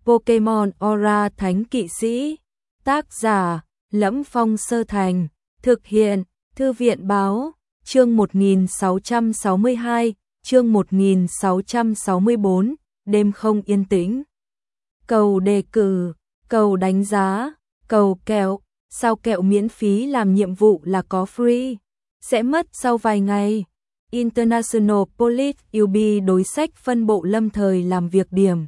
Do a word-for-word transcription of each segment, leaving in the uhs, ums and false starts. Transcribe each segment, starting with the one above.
Pokemon Aura Thánh Kỵ Sĩ. Tác giả: Lẫm Phong Sơ Thành. Thực hiện: Thư viện Báo. Chương một nghìn sáu trăm sáu mươi hai, chương một nghìn sáu trăm sáu mươi bốn, đêm không yên tĩnh. Cầu đề cử, cầu đánh giá, cầu kẹo, sao kẹo miễn phí làm nhiệm vụ là có free, sẽ mất sau vài ngày. International Police u bê đối sách phân bộ lâm thời làm việc điểm.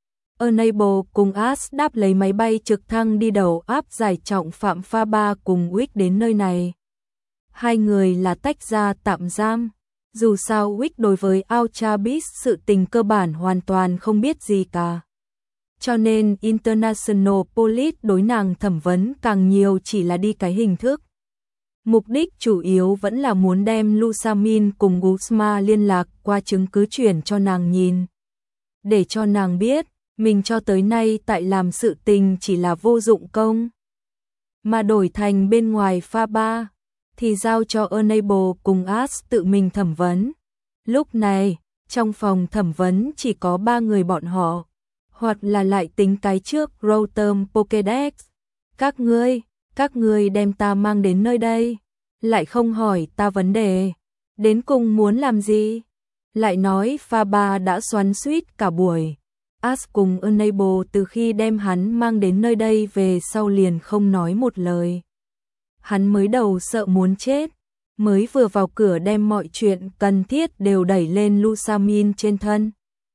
Enable cùng Ash đáp lấy máy bay trực thăng đi đầu áp giải trọng phạm pha ba cùng Wick đến nơi này. Hai người là tách ra tạm giam. Dù sao Wick đối với Ultra Beast sự tình cơ bản hoàn toàn không biết gì cả. Cho nên International Police đối nàng thẩm vấn càng nhiều chỉ là đi cái hình thức. Mục đích chủ yếu vẫn là muốn đem Lusamin cùng Guzma liên lạc qua chứng cứ chuyển cho nàng nhìn. Để cho nàng biết, mình cho tới nay tại làm sự tình chỉ là vô dụng công. Mà đổi thành bên ngoài pha ba, thì giao cho Enable cùng Ash tự mình thẩm vấn. Lúc này, trong phòng thẩm vấn chỉ có ba người bọn họ, hoặc là lại tính cái trước Rotom Pokédex. Các ngươi, các ngươi đem ta mang đến nơi đây, lại không hỏi ta vấn đề, đến cùng muốn làm gì? Lại nói pha ba đã xoắn xuýt cả buổi. Ash cùng Enable từ khi đem hắn mang đến nơi đây về sau liền không nói một lời. Hắn mới đầu sợ muốn chết, mới vừa vào cửa đem mọi chuyện cần thiết đều đẩy lên Lusamin trên thân.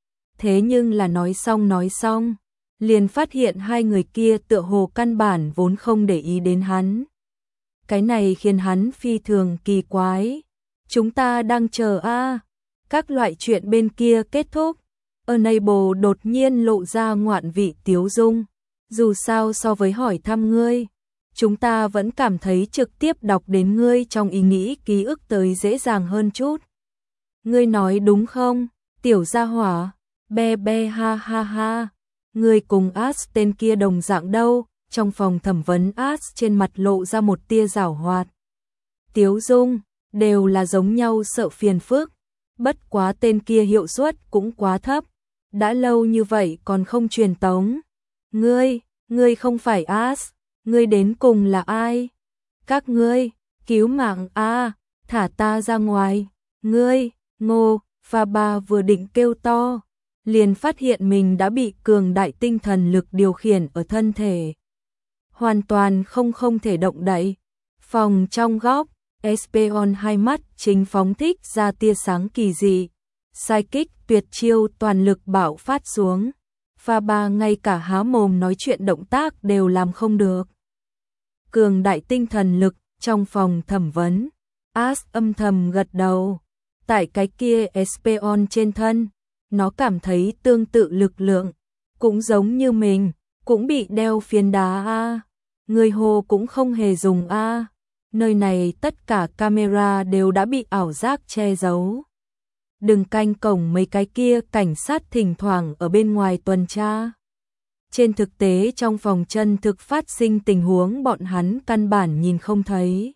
Thế nhưng là nói xong nói xong, liền phát hiện hai người kia tựa hồ căn bản vốn không để ý đến hắn. Cái này khiến hắn phi thường kỳ quái. Chúng ta đang chờ a à. Các loại chuyện bên kia kết thúc. Enable đột nhiên lộ ra ngoạn vị tiếu dung. Dù sao so với hỏi thăm ngươi, chúng ta vẫn cảm thấy trực tiếp đọc đến ngươi trong ý nghĩ ký ức tới dễ dàng hơn chút. Ngươi nói đúng không, tiểu gia hỏa? Be be ha ha ha. Ngươi cùng Ash tên kia đồng dạng đâu? Trong phòng thẩm vấn Ash trên mặt lộ ra một tia giảo hoạt. Tiếu dung, đều là giống nhau sợ phiền phức. Bất quá tên kia hiệu suất cũng quá thấp. Đã lâu như vậy còn không truyền tống. Ngươi, ngươi không phải Ash, ngươi đến cùng là ai? Các ngươi, cứu mạng a, thả ta ra ngoài. Ngươi, Ngô, pha ba vừa định kêu to, liền phát hiện mình đã bị cường đại tinh thần lực điều khiển ở thân thể. Hoàn toàn không không thể động đậy. Phòng trong góc, Espeon hai mắt chính phóng thích ra tia sáng kỳ dị. Psychic tuyệt chiêu toàn lực bạo phát xuống. Pha ba ngay cả há mồm nói chuyện động tác đều làm không được. Cường đại tinh thần lực trong phòng thẩm vấn. Ash âm thầm gật đầu. Tại cái kia Espeon trên thân, nó cảm thấy tương tự lực lượng, cũng giống như mình, cũng bị đeo phiến đá a. Người hồ cũng không hề dùng a. Nơi này tất cả camera đều đã bị ảo giác che giấu. Đừng canh cổng mấy cái kia cảnh sát thỉnh thoảng ở bên ngoài tuần tra. Trên thực tế trong phòng chân thực phát sinh tình huống bọn hắn căn bản nhìn không thấy.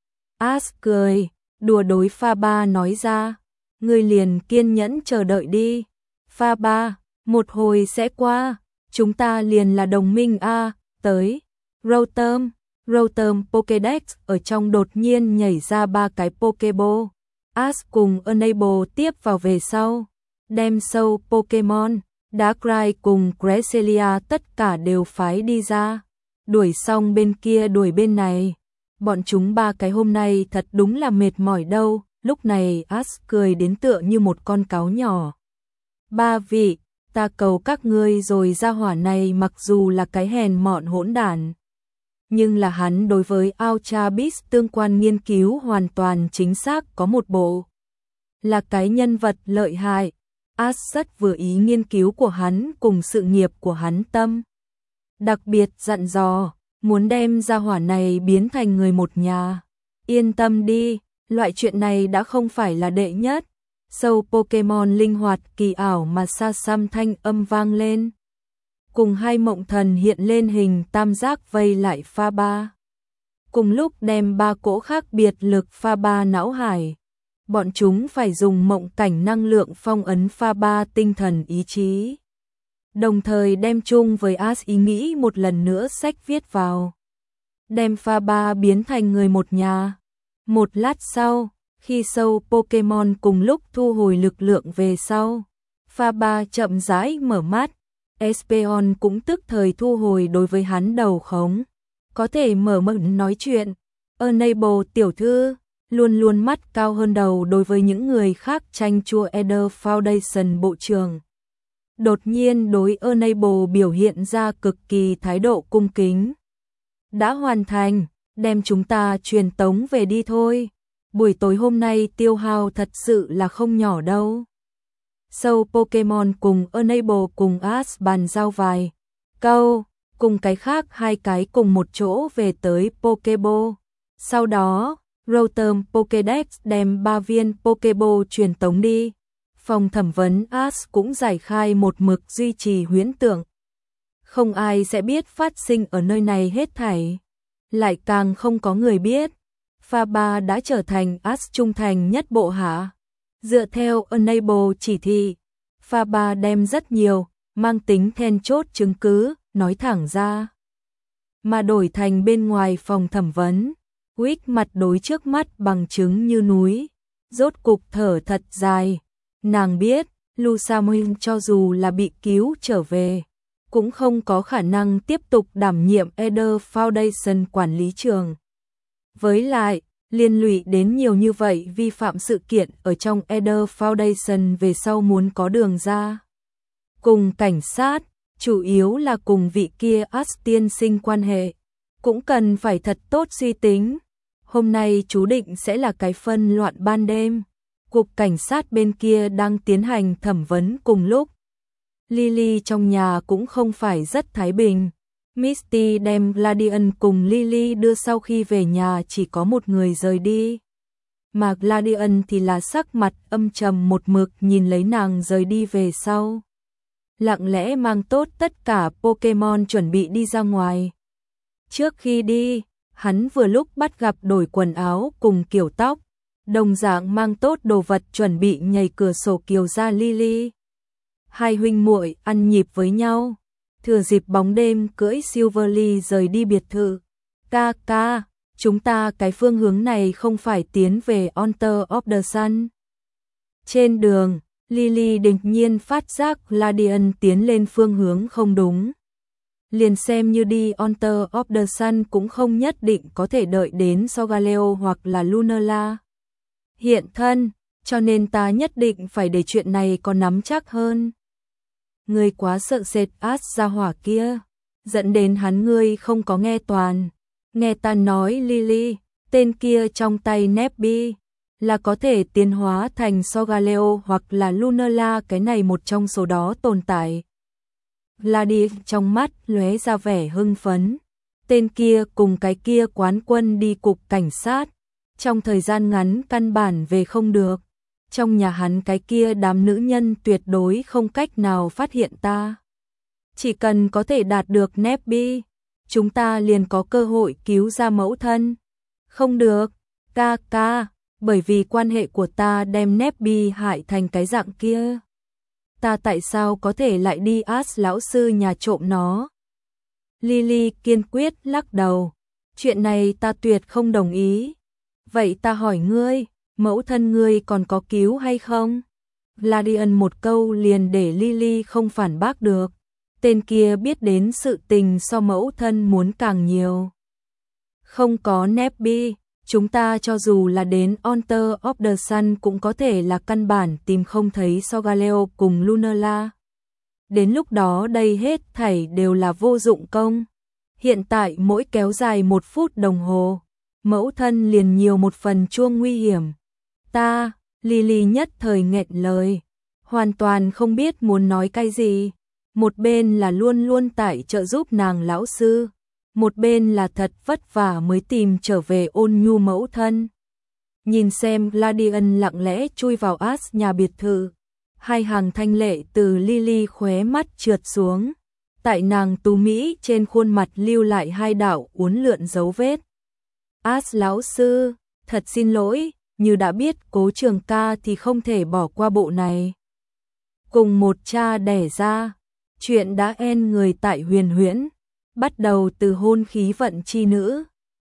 Ash cười, đùa đối pha ba nói ra. Ngươi liền kiên nhẫn chờ đợi đi. Pha ba, một hồi sẽ qua, chúng ta liền là đồng minh a. Tới. Rotom, Rotom Pokédex ở trong đột nhiên nhảy ra ba cái Pokéball. Ash cùng Enable tiếp vào về sau, đem sâu Pokemon, Darkrai cùng Cresselia tất cả đều phái đi ra. Đuổi xong bên kia đuổi bên này. Bọn chúng ba cái hôm nay thật đúng là mệt mỏi đâu. Lúc này Ash cười đến tựa như một con cáo nhỏ. Ba vị, ta cầu các ngươi rồi, gia hỏa này mặc dù là cái hèn mọn hỗn đản, nhưng là hắn đối với Ultra Beast tương quan nghiên cứu hoàn toàn chính xác có một bộ. Là cái nhân vật lợi hại. Ash rất vừa ý nghiên cứu của hắn cùng sự nghiệp của hắn tâm. Đặc biệt dặn dò, muốn đem gia hỏa này biến thành người một nhà. Yên tâm đi, loại chuyện này đã không phải là đệ nhất. Sâu Pokemon linh hoạt kỳ ảo mà xa xăm thanh âm vang lên. Cùng hai mộng thần hiện lên hình tam giác vây lại pha ba. Cùng lúc đem ba cỗ khác biệt lực pha ba não hải. Bọn chúng phải dùng mộng cảnh năng lượng phong ấn pha ba tinh thần ý chí. đồng thời đem chung với Ash ý nghĩ một lần nữa sách viết vào. Đem Faber biến thành người một nhà. Một lát sau, khi show Pokemon cùng lúc thu hồi lực lượng về sau, Faber chậm rãi mở mắt, Espeon cũng tức thời thu hồi đối với hắn đầu khống. Có thể mở miệng nói chuyện. Enable tiểu thư luôn luôn mắt cao hơn đầu đối với những người khác tranh chua Eder Foundation bộ trưởng. Đột nhiên đối Enable biểu hiện ra cực kỳ thái độ cung kính. Đã hoàn thành, đem chúng ta truyền tống về đi thôi. Buổi tối hôm nay tiêu hao thật sự là không nhỏ đâu. Show Pokemon cùng Enable cùng Ash bàn giao vài câu, cùng cái khác hai cái cùng một chỗ về tới Pokeball. Sau đó, Rotom Pokédex đem ba viên Pokeball truyền tống đi. Phòng thẩm vấn Ash cũng giải khai một mực duy trì huyễn tưởng. Không ai sẽ biết phát sinh ở nơi này hết thảy. Lại càng không có người biết. Faber đã trở thành Ash trung thành nhất bộ hạ. Dựa theo Enable chỉ thị, Faber đem rất nhiều, mang tính then chốt chứng cứ, nói thẳng ra. Mà đổi thành bên ngoài phòng thẩm vấn, Wick mặt đối trước mắt bằng chứng như núi. Rốt cục thở thật dài. Nàng biết, Lusamine cho dù là bị cứu trở về, cũng không có khả năng tiếp tục đảm nhiệm Eder Foundation quản lý trường. Với lại, liên lụy đến nhiều như vậy vi phạm sự kiện ở trong Eder Foundation về sau muốn có đường ra. Cùng cảnh sát, chủ yếu là cùng vị kia Ash tiên sinh quan hệ, cũng cần phải thật tốt suy tính. Hôm nay chú định sẽ là cái phân loạn ban đêm. Cục cảnh sát bên kia đang tiến hành thẩm vấn cùng lúc. Lily trong nhà cũng không phải rất thái bình. Misty đem Gladian cùng Lily đưa sau khi về nhà chỉ có một người rời đi. Mà Gladian thì là sắc mặt âm trầm một mực nhìn lấy nàng rời đi về sau. Lặng lẽ mang tốt tất cả Pokemon chuẩn bị đi ra ngoài. Trước khi đi, hắn vừa lúc bắt gặp đổi quần áo cùng kiểu tóc, đồng dạng mang tốt đồ vật chuẩn bị nhảy cửa sổ kiều ra Lily. Hai huynh muội ăn nhịp với nhau, thừa dịp bóng đêm cưỡi Silverly rời đi biệt thự. Ca ca, chúng ta cái phương hướng này không phải tiến về Altar of the Sun. Trên đường, Lily đột nhiên phát giác Gladian tiến lên phương hướng không đúng. Liền xem như đi Altar of the Sun cũng không nhất định có thể đợi đến Solgaleo hoặc là Lunala hiện thân, cho nên ta nhất định phải để chuyện này có nắm chắc hơn. Ngươi quá sợ sệt Ash ra hỏa kia, dẫn đến hắn ngươi không có nghe toàn. Nghe ta nói Lily, tên kia trong tay Nebby, là có thể tiến hóa thành Solgaleo hoặc là Lunala, cái này một trong số đó tồn tại. Gladius trong mắt lóe ra vẻ hưng phấn. Tên kia cùng cái kia quán quân đi cục cảnh sát, trong thời gian ngắn căn bản về không được. Trong nhà hắn cái kia đám nữ nhân tuyệt đối không cách nào phát hiện ta. Chỉ cần có thể đạt được Nebby, chúng ta liền có cơ hội cứu ra mẫu thân. Không được, ca ca, bởi vì quan hệ của ta đem Nebby hại thành cái dạng kia. Ta tại sao có thể lại đi Ash lão sư nhà trộm nó? Lily kiên quyết lắc đầu. Chuyện này ta tuyệt không đồng ý. Vậy ta hỏi ngươi, mẫu thân ngươi còn có cứu hay không? Gladian một câu liền để Lily không phản bác được. Tên kia biết đến sự tình so mẫu thân muốn càng nhiều. Không có Nebby, chúng ta cho dù là đến Altar of the Sun cũng có thể là căn bản tìm không thấy Solgaleo cùng Lunala. Đến lúc đó đây hết thảy đều là vô dụng công. Hiện tại mỗi kéo dài một phút đồng hồ, mẫu thân liền nhiều một phần chuông nguy hiểm. Ta, Lily nhất thời nghẹn lời, hoàn toàn không biết muốn nói cái gì. Một bên là luôn luôn tại trợ giúp nàng lão sư, một bên là thật vất vả mới tìm trở về ôn nhu mẫu thân. Nhìn xem Gladian lặng lẽ chui vào Ash nhà biệt thự, hai hàng thanh lệ từ Lily khóe mắt trượt xuống, tại nàng tú mỹ trên khuôn mặt lưu lại hai đạo uốn lượn dấu vết. Ash lão sư, thật xin lỗi, như đã biết Cố Trường ca thì không thể bỏ qua bộ này. Cùng một cha đẻ ra, Chuyện đã en người tại huyền huyễn, bắt đầu từ hôn khí vận chi nữ,